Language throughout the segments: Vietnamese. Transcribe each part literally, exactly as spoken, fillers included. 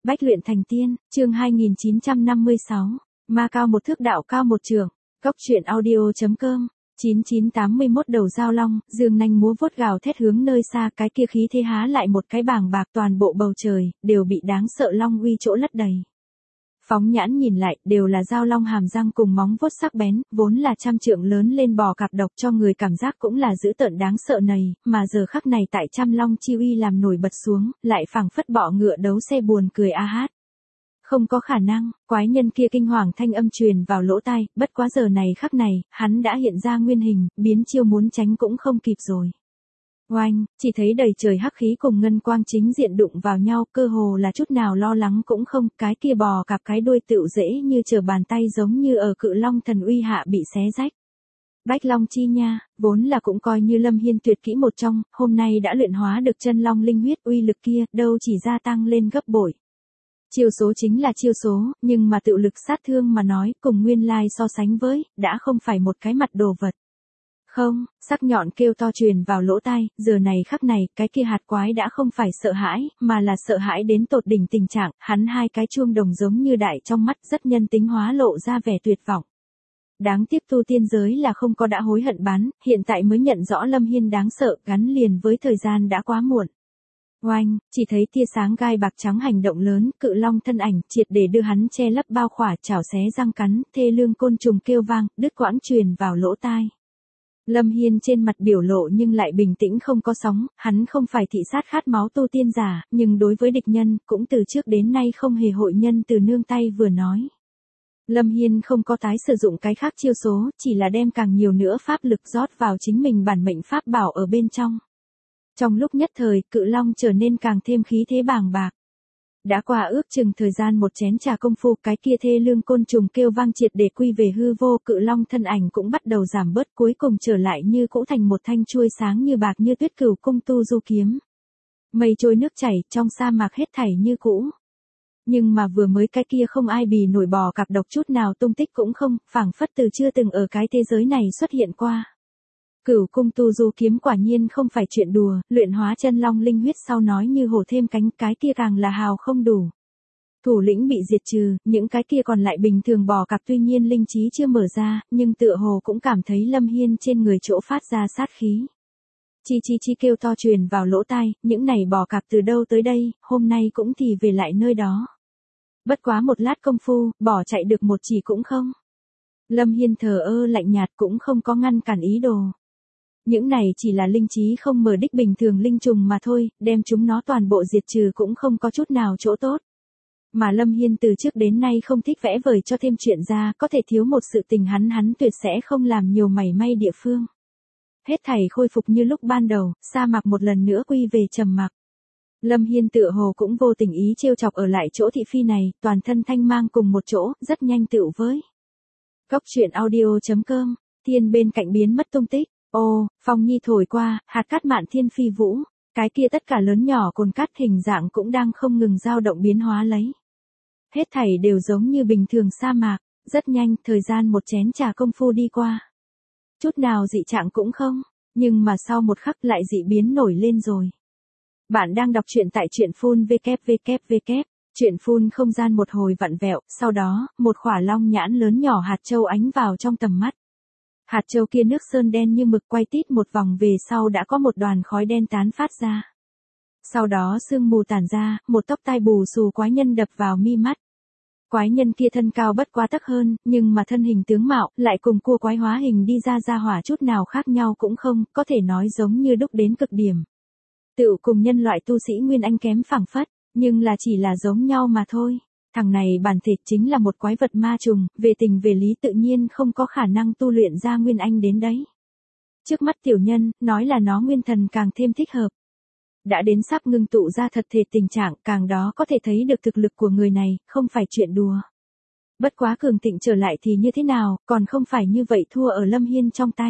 Bách luyện thành tiên, chương hai nghìn chín trăm năm mươi sáu, ma cao một thước đạo cao một trượng, cốc truyện audio.com, chín chín tám mươi mốt đầu dao long, dương nanh múa vuốt gào thét hướng nơi xa, cái kia khí thế há lại một cái bàng bạc, toàn bộ bầu trời, đều bị đáng sợ long uy chỗ lấp đầy. Phóng nhãn nhìn lại, đều là dao long hàm răng cùng móng vuốt sắc bén, vốn là trăm trượng lớn lên bò cạp độc cho người cảm giác cũng là dữ tợn đáng sợ này, mà giờ khắc này tại trăm long chi uy làm nổi bật xuống, lại phảng phất bọ ngựa đấu xe buồn cười a hát. Không có khả năng, quái nhân kia kinh hoàng thanh âm truyền vào lỗ tai, bất quá giờ này khắc này, hắn đã hiện ra nguyên hình, biến chiêu muốn tránh cũng không kịp rồi. Oanh, chỉ thấy đầy trời hắc khí cùng ngân quang chính diện đụng vào nhau, cơ hồ là chút nào lo lắng cũng không, cái kia bò cạp cái đuôi tựu dễ như trở bàn tay, giống như ở cự long thần uy hạ bị xé rách. Bách long chi nha, vốn là cũng coi như Lâm Hiên tuyệt kỹ một trong, hôm nay đã luyện hóa được chân long linh huyết, uy lực kia đâu chỉ gia tăng lên gấp bội. Chiêu số chính là chiêu số, nhưng mà tự lực sát thương mà nói, cùng nguyên lai so sánh với, đã không phải một cái mặt đồ vật. Không, sắc nhọn kêu to truyền vào lỗ tai, giờ này khắc này, cái kia hạt quái đã không phải sợ hãi, mà là sợ hãi đến tột đỉnh tình trạng, hắn hai cái chuông đồng giống như đại trong mắt, rất nhân tính hóa lộ ra vẻ tuyệt vọng. Đáng tiếc tu tiên giới là không có đã hối hận bán, hiện tại mới nhận rõ Lâm Hiên đáng sợ, gắn liền với thời gian đã quá muộn. Oanh, chỉ thấy tia sáng gai bạc trắng hành động lớn, cự long thân ảnh, triệt để đưa hắn che lấp bao khỏa, chảo xé răng cắn, thê lương côn trùng kêu vang, đứt quãng truyền vào lỗ tai. Lâm Hiên trên mặt biểu lộ nhưng lại bình tĩnh không có sóng, hắn không phải thị sát khát máu tu tiên giả, nhưng đối với địch nhân, cũng từ trước đến nay không hề hội nhân từ nương tay vừa nói. Lâm Hiên không có tái sử dụng cái khác chiêu số, chỉ là đem càng nhiều nữa pháp lực rót vào chính mình bản mệnh pháp bảo ở bên trong. Trong lúc nhất thời, cự long trở nên càng thêm khí thế bàng bạc. Đã qua ước chừng thời gian một chén trà công phu, cái kia thê lương côn trùng kêu vang triệt để quy về hư vô, cự long thân ảnh cũng bắt đầu giảm bớt, cuối cùng trở lại như cũ thành một thanh chuôi sáng như bạc như tuyết cửu cung tu du kiếm. Mây trôi nước chảy, trong sa mạc hết thảy như cũ. Nhưng mà vừa mới cái kia không ai bì nổi bò cạp độc chút nào tung tích cũng không, phảng phất từ chưa từng ở cái thế giới này xuất hiện qua. Cửu cung tu du kiếm quả nhiên không phải chuyện đùa, luyện hóa chân long linh huyết sau nói như hổ thêm cánh, cái kia càng là hào không đủ. Thủ lĩnh bị diệt trừ, những cái kia còn lại bình thường bò cạp tuy nhiên linh trí chưa mở ra, nhưng tựa hồ cũng cảm thấy Lâm Hiên trên người chỗ phát ra sát khí. Chi chi chi kêu to truyền vào lỗ tai, những này bò cạp từ đâu tới đây, hôm nay cũng thì về lại nơi đó. Bất quá một lát công phu, bỏ chạy được một chỉ cũng không. Lâm Hiên thờ ơ lạnh nhạt cũng không có ngăn cản ý đồ. Những này chỉ là linh trí không mở đích bình thường linh trùng mà thôi, đem chúng nó toàn bộ diệt trừ cũng không có chút nào chỗ tốt. Mà Lâm Hiên từ trước đến nay không thích vẽ vời cho thêm chuyện ra, có thể thiếu một sự tình hắn hắn tuyệt sẽ không làm nhiều mảy may địa phương. Hết thảy khôi phục như lúc ban đầu, sa mạc một lần nữa quy về trầm mặc. Lâm Hiên tựa hồ cũng vô tình ý trêu chọc ở lại chỗ thị phi này, toàn thân thanh mang cùng một chỗ, rất nhanh tựu với. Cốc truyện audio.com, thiên bên cạnh biến mất tung tích. Ô, phong nhi thổi qua, hạt cát mạn thiên phi vũ, cái kia tất cả lớn nhỏ cồn cát hình dạng cũng đang không ngừng dao động biến hóa lấy. Hết thảy đều giống như bình thường sa mạc, rất nhanh, thời gian một chén trà công phu đi qua. Chút nào dị trạng cũng không, nhưng mà sau một khắc lại dị biến nổi lên rồi. Bạn đang đọc truyện tại truyện phun www, truyện phun không gian một hồi vặn vẹo, sau đó, một khỏa long nhãn lớn nhỏ hạt châu ánh vào trong tầm mắt. Hạt châu kia nước sơn đen như mực quay tít một vòng về sau đã có một đoàn khói đen tán phát ra. Sau đó sương mù tản ra, một tóc tai bù xù quái nhân đập vào mi mắt. Quái nhân kia thân cao bất quá tấc hơn, nhưng mà thân hình tướng mạo lại cùng cua quái hóa hình đi ra ra hỏa chút nào khác nhau cũng không, có thể nói giống như đúc đến cực điểm. Tựu cùng nhân loại tu sĩ Nguyên Anh kém phảng phất, nhưng là chỉ là giống nhau mà thôi. Thằng này bản thể chính là một quái vật ma trùng, về tình về lý tự nhiên không có khả năng tu luyện ra Nguyên Anh đến đấy. Trước mắt tiểu nhân, nói là nó nguyên thần càng thêm thích hợp. Đã đến sắp ngưng tụ ra thật thể tình trạng, càng đó có thể thấy được thực lực của người này, không phải chuyện đùa. Bất quá cường thịnh trở lại thì như thế nào, còn không phải như vậy thua ở Lâm Hiên trong tay.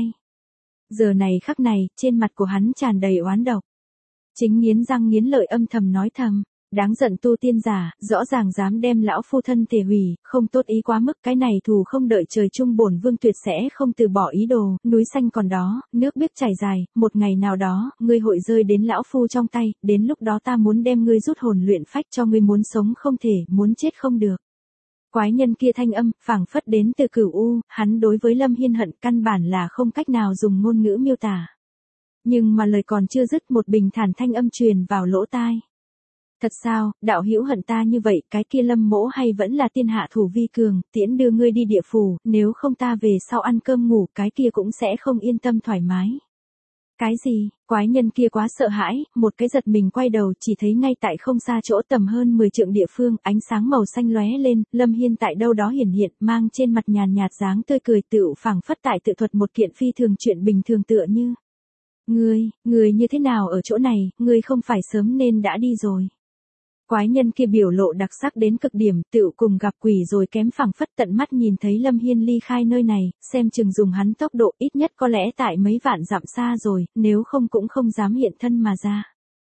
Giờ này khắc này, trên mặt của hắn tràn đầy oán độc. Chính nghiến răng nghiến lợi âm thầm nói thầm. Đáng giận tu tiên giả, rõ ràng dám đem lão phu thân thể hủy, không tốt ý quá mức, cái này thù không đợi trời chung bổn vương tuyệt sẽ không từ bỏ ý đồ, núi xanh còn đó, nước biết chảy dài, một ngày nào đó, ngươi hội rơi đến lão phu trong tay, đến lúc đó ta muốn đem ngươi rút hồn luyện phách cho ngươi muốn sống không thể, muốn chết không được. Quái nhân kia thanh âm, phảng phất đến từ cửu u, hắn đối với Lâm Hiên hận căn bản là không cách nào dùng ngôn ngữ miêu tả. Nhưng mà lời còn chưa dứt một bình thản thanh âm truyền vào lỗ tai. Thật sao, đạo hữu hận ta như vậy, cái kia Lâm mỗ hay vẫn là tiên hạ thủ vi cường, tiễn đưa ngươi đi địa phủ, nếu không ta về sau ăn cơm ngủ, cái kia cũng sẽ không yên tâm thoải mái. Cái gì, quái nhân kia quá sợ hãi, một cái giật mình quay đầu chỉ thấy ngay tại không xa chỗ tầm hơn mười trượng địa phương, ánh sáng màu xanh lóe lên, Lâm Hiên tại đâu đó hiển hiện, mang trên mặt nhàn nhạt dáng tươi cười tựu phảng phất tại tự thuật một kiện phi thường chuyện bình thường tựa như. Ngươi, ngươi như thế nào ở chỗ này, ngươi không phải sớm nên đã đi rồi. Quái nhân kia biểu lộ đặc sắc đến cực điểm, tựu cùng gặp quỷ rồi kém phảng phất tận mắt nhìn thấy Lâm Hiên ly khai nơi này, xem chừng dùng hắn tốc độ ít nhất có lẽ tại mấy vạn dặm xa rồi, nếu không cũng không dám hiện thân mà ra.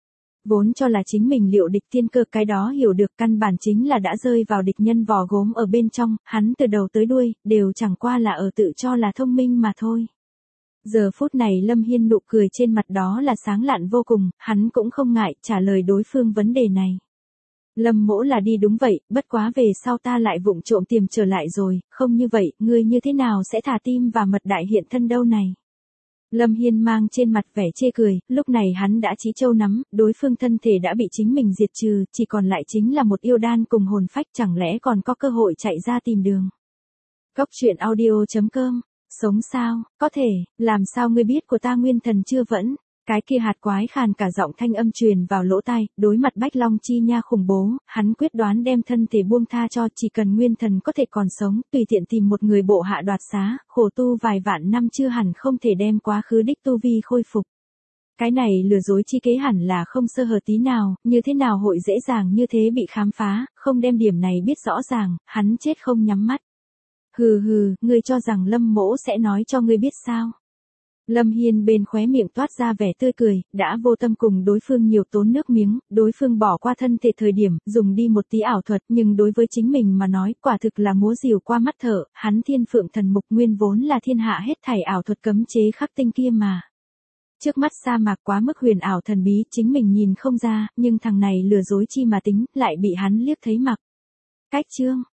Vốn cho là chính mình liệu địch tiên cơ, cái đó hiểu được căn bản chính là đã rơi vào địch nhân vò gốm ở bên trong, hắn từ đầu tới đuôi, đều chẳng qua là ở tự cho là thông minh mà thôi. Giờ phút này Lâm Hiên nụ cười trên mặt đó là sáng lạn vô cùng, hắn cũng không ngại trả lời đối phương vấn đề này. Lâm mỗ là đi đúng vậy, bất quá về sau ta lại vụng trộm tìm trở lại rồi, không như vậy, ngươi như thế nào sẽ thả tim và mật đại hiện thân đâu này. Lâm Hiên mang trên mặt vẻ chê cười, lúc này hắn đã chí châu nắm, đối phương thân thể đã bị chính mình diệt trừ, chỉ còn lại chính là một yêu đan cùng hồn phách, chẳng lẽ còn có cơ hội chạy ra tìm đường. Cốc truyện audio chấm com, sống sao, có thể, làm sao ngươi biết của ta nguyên thần chưa vẫn. Cái kia hạt quái khàn cả giọng thanh âm truyền vào lỗ tai, đối mặt Bách Long Chi Nha khủng bố, hắn quyết đoán đem thân thể buông tha cho, chỉ cần nguyên thần có thể còn sống, tùy tiện tìm một người bộ hạ đoạt xá, khổ tu vài vạn năm chưa hẳn không thể đem quá khứ đích tu vi khôi phục. Cái này lừa dối chi kế hẳn là không sơ hở tí nào, như thế nào hội dễ dàng như thế bị khám phá, không đem điểm này biết rõ ràng, hắn chết không nhắm mắt. Hừ hừ, ngươi cho rằng Lâm mỗ sẽ nói cho ngươi biết sao? Lâm Hiên bên khóe miệng toát ra vẻ tươi cười, đã vô tâm cùng đối phương nhiều tốn nước miếng, đối phương bỏ qua thân thể thời điểm, dùng đi một tí ảo thuật, nhưng đối với chính mình mà nói, quả thực là múa rìu qua mắt thở, hắn thiên phượng thần mục nguyên vốn là thiên hạ hết thảy ảo thuật cấm chế khắc tinh kia mà. Trước mắt sa mạc quá mức huyền ảo thần bí, chính mình nhìn không ra, nhưng thằng này lừa dối chi mà tính, lại bị hắn liếc thấy mặc. Cách chương